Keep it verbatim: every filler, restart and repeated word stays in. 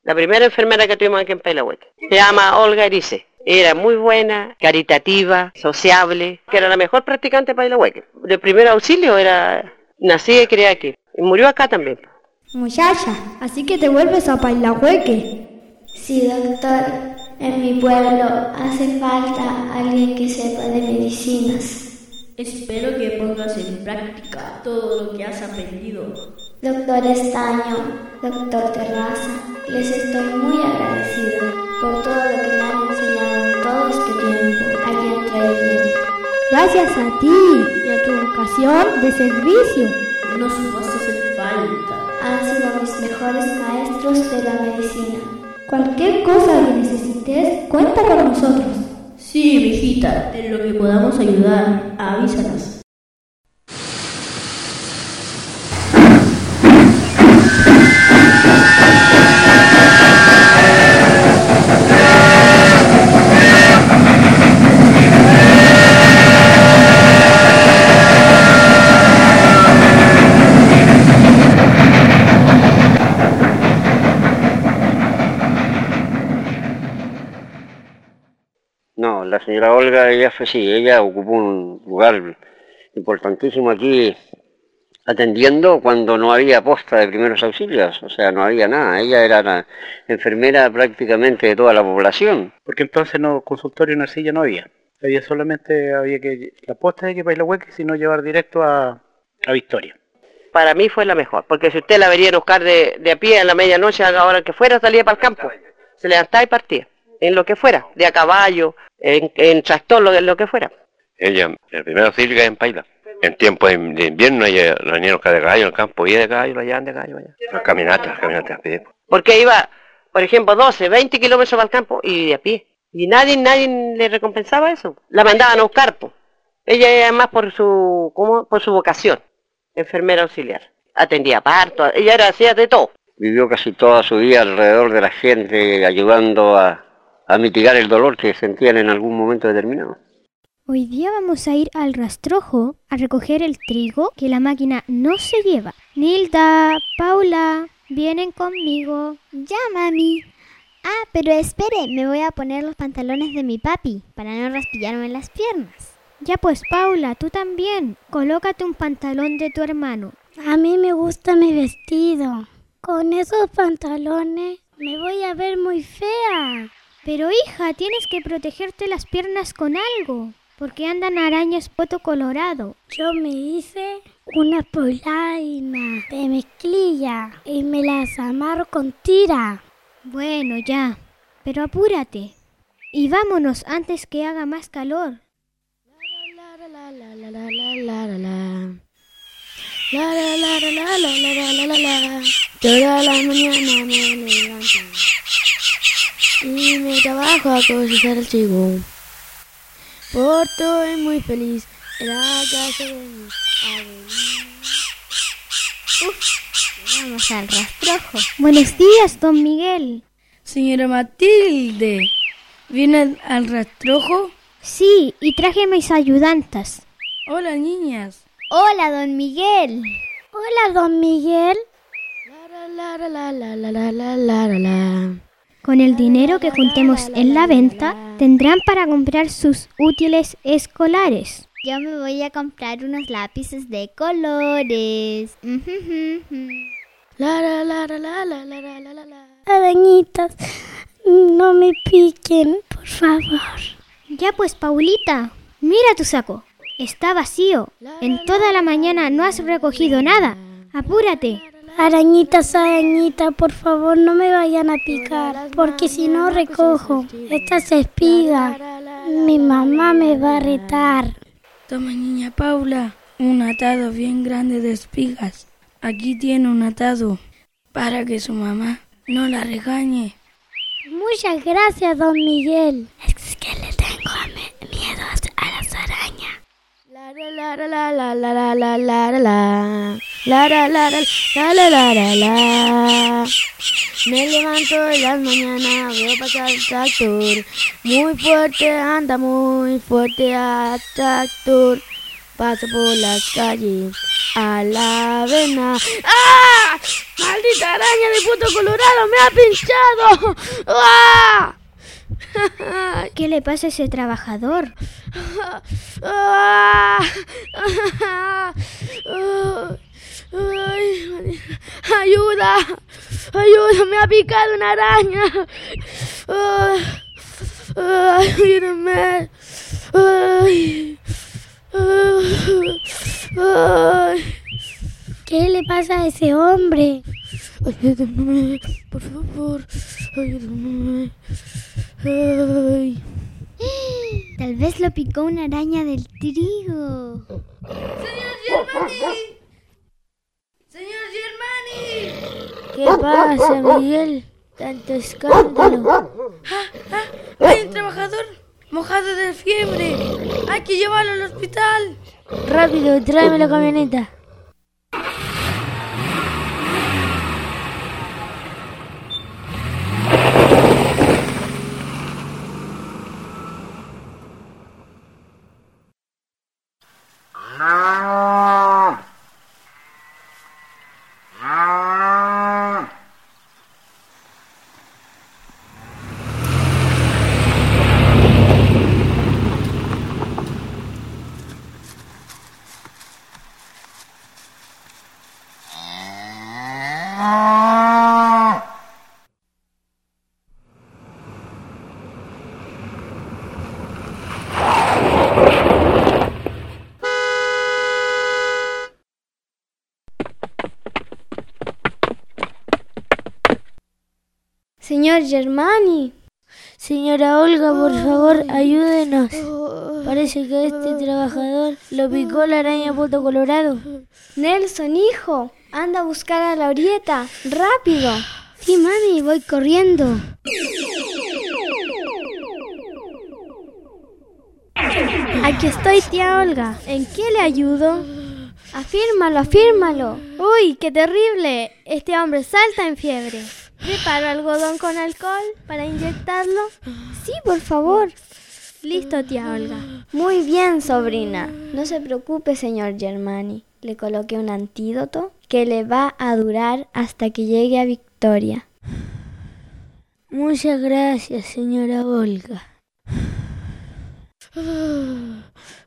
La primera enfermera que tuvimos aquí en Pailahueque. Se llama Olga Erice. Era muy buena, caritativa, sociable, que era la mejor practicante de Pailahueque. De primer auxilio era nacida y criada aquí. Y murió acá también. Muchacha, así que te vuelves a Pailahueque. Sí, doctor. En mi pueblo hace falta alguien que sepa de medicinas. Espero que pongas en práctica todo lo que has aprendido. Doctor Estaño, doctor Terraza, les estoy muy agradecido por todo lo que me han enseñado todo este tiempo aquí en Traiguén. Gracias a ti y a tu vocación de servicio. Nos vas a hacer falta. Han sido mis mejores maestros de la medicina. Cualquier cosa que necesites, cuenta con nosotros. Sí, mijita, en lo que podamos ayudar, avísanos. No, la señora Olga, ella fue sí, ella ocupó un lugar importantísimo aquí atendiendo cuando no había posta de primeros auxilios, o sea, no había nada. Ella era la enfermera prácticamente de toda la población. Porque entonces no, consultorio en arcilla no había. Había solamente, había que, la posta de que Pailahueque, sino llevar directo a, a Victoria. Para mí fue la mejor, porque si usted la vería en buscar de, de a pie en la medianoche, a la hora que fuera, salía para el campo, se levantaba y partía, en lo que fuera, de a caballo, en, en tractor, lo, lo que fuera. Ella, el primer auxilio que en Paila. En tiempo de invierno, ella, los niños de caballo en el campo, y de caballo, la llevan de caballo allá. Las caminatas, caminatas a pie. Porque iba, por ejemplo, doce, veinte kilómetros para el campo y de a pie. Y nadie, nadie le recompensaba eso. La mandaban a buscar, pues. Ella era más por su, ¿cómo? Por su vocación, enfermera auxiliar. Atendía parto, ella era hacía de todo. Vivió casi toda su vida alrededor de la gente, ayudando a, a mitigar el dolor que sentían en algún momento determinado. Hoy día vamos a ir al rastrojo a recoger el trigo que la máquina no se lleva. Nilda, Paula, vienen conmigo. Ya, mami. Ah, pero espere, me voy a poner los pantalones de mi papi para no raspillarme las piernas. Ya pues, Paula, tú también. Colócate un pantalón de tu hermano. A mí me gusta mi vestido. Con esos pantalones me voy a ver muy fea. Pero hija, tienes que protegerte las piernas con algo, porque andan arañas poto colorado. Yo me hice una polaina de mezclilla y me las amarro con tira. Bueno, ya, pero apúrate. Y vámonos antes que haga más calor. La la la la la la la la la. La la la la la la la la la la. Toda la mañana me levanto y me trabajo a cosechar el trigo. Por estoy muy feliz en la casa de mi abuela. Uf, vamos al rastrojo. Buenos días, don Miguel. Señora Matilde, ¿viene al rastrojo? Sí, y traje mis ayudantas. Hola, niñas. Hola, don Miguel. Hola, don Miguel. La la la la la la la la la la. Con el dinero que juntemos en la venta, tendrán para comprar sus útiles escolares. Yo me voy a comprar unos lápices de colores. La la la la la la la la la la. Arañitas, no me piquen, por favor. Ya pues, Paulita, mira tu saco. Está vacío. En toda la mañana no has recogido nada. Apúrate. Arañitas, arañitas, por favor no me vayan a picar, porque si no recojo estas espigas, mi mamá me va a retar. Toma, niña Paula, un atado bien grande de espigas. Aquí tiene un atado para que su mamá no la regañe. Muchas gracias, don Miguel. Es que le tengo miedo a las arañas. La la la la la la la la la la la la la la la la la. Me levanto en las mañanas, veo pasar el tractor. Muy fuerte anda, muy fuerte al tractor. Paso por las calles a la avena. ¡Ah! ¡Maldita araña de puto colorado! ¡Me ha pinchado! ¡Ah! ¿Qué le pasa a ese trabajador? ¡Ah! ¡Ay! ¡Ayuda! ¡Ayuda! ¡Me ha picado una araña! ¡Ay! ¡Ayúdame! ¡Ay! ¡Ay! ¿Qué le pasa a ese hombre? Ayúdame, por favor, ayúdame. Ay. Tal vez lo picó una araña del trigo. ¡Señor Germani! ¡Señor Germani! ¿Qué pasa, Miguel? Tanto escándalo. ¡Ah! ¡Ah! ¡Hay un trabajador mojado de fiebre! ¡Hay que llevarlo al hospital! Rápido, tráeme la camioneta. Señor Germani. Señora Olga, por favor, ayúdenos. Parece que a este trabajador lo picó la araña puto colorado. Nelson, hijo, anda a buscar a Laurieta. ¡Rápido! Sí, mami, voy corriendo. Aquí estoy, tía Olga. ¿En qué le ayudo? Afírmalo, afírmalo. ¡Uy, qué terrible! Este hombre salta en fiebre. ¿Preparo algodón con alcohol para inyectarlo? Sí, por favor. Listo, tía Olga. Muy bien, sobrina. No se preocupe, señor Germani. Le coloqué un antídoto que le va a durar hasta que llegue a Victoria. Muchas gracias, señora Olga.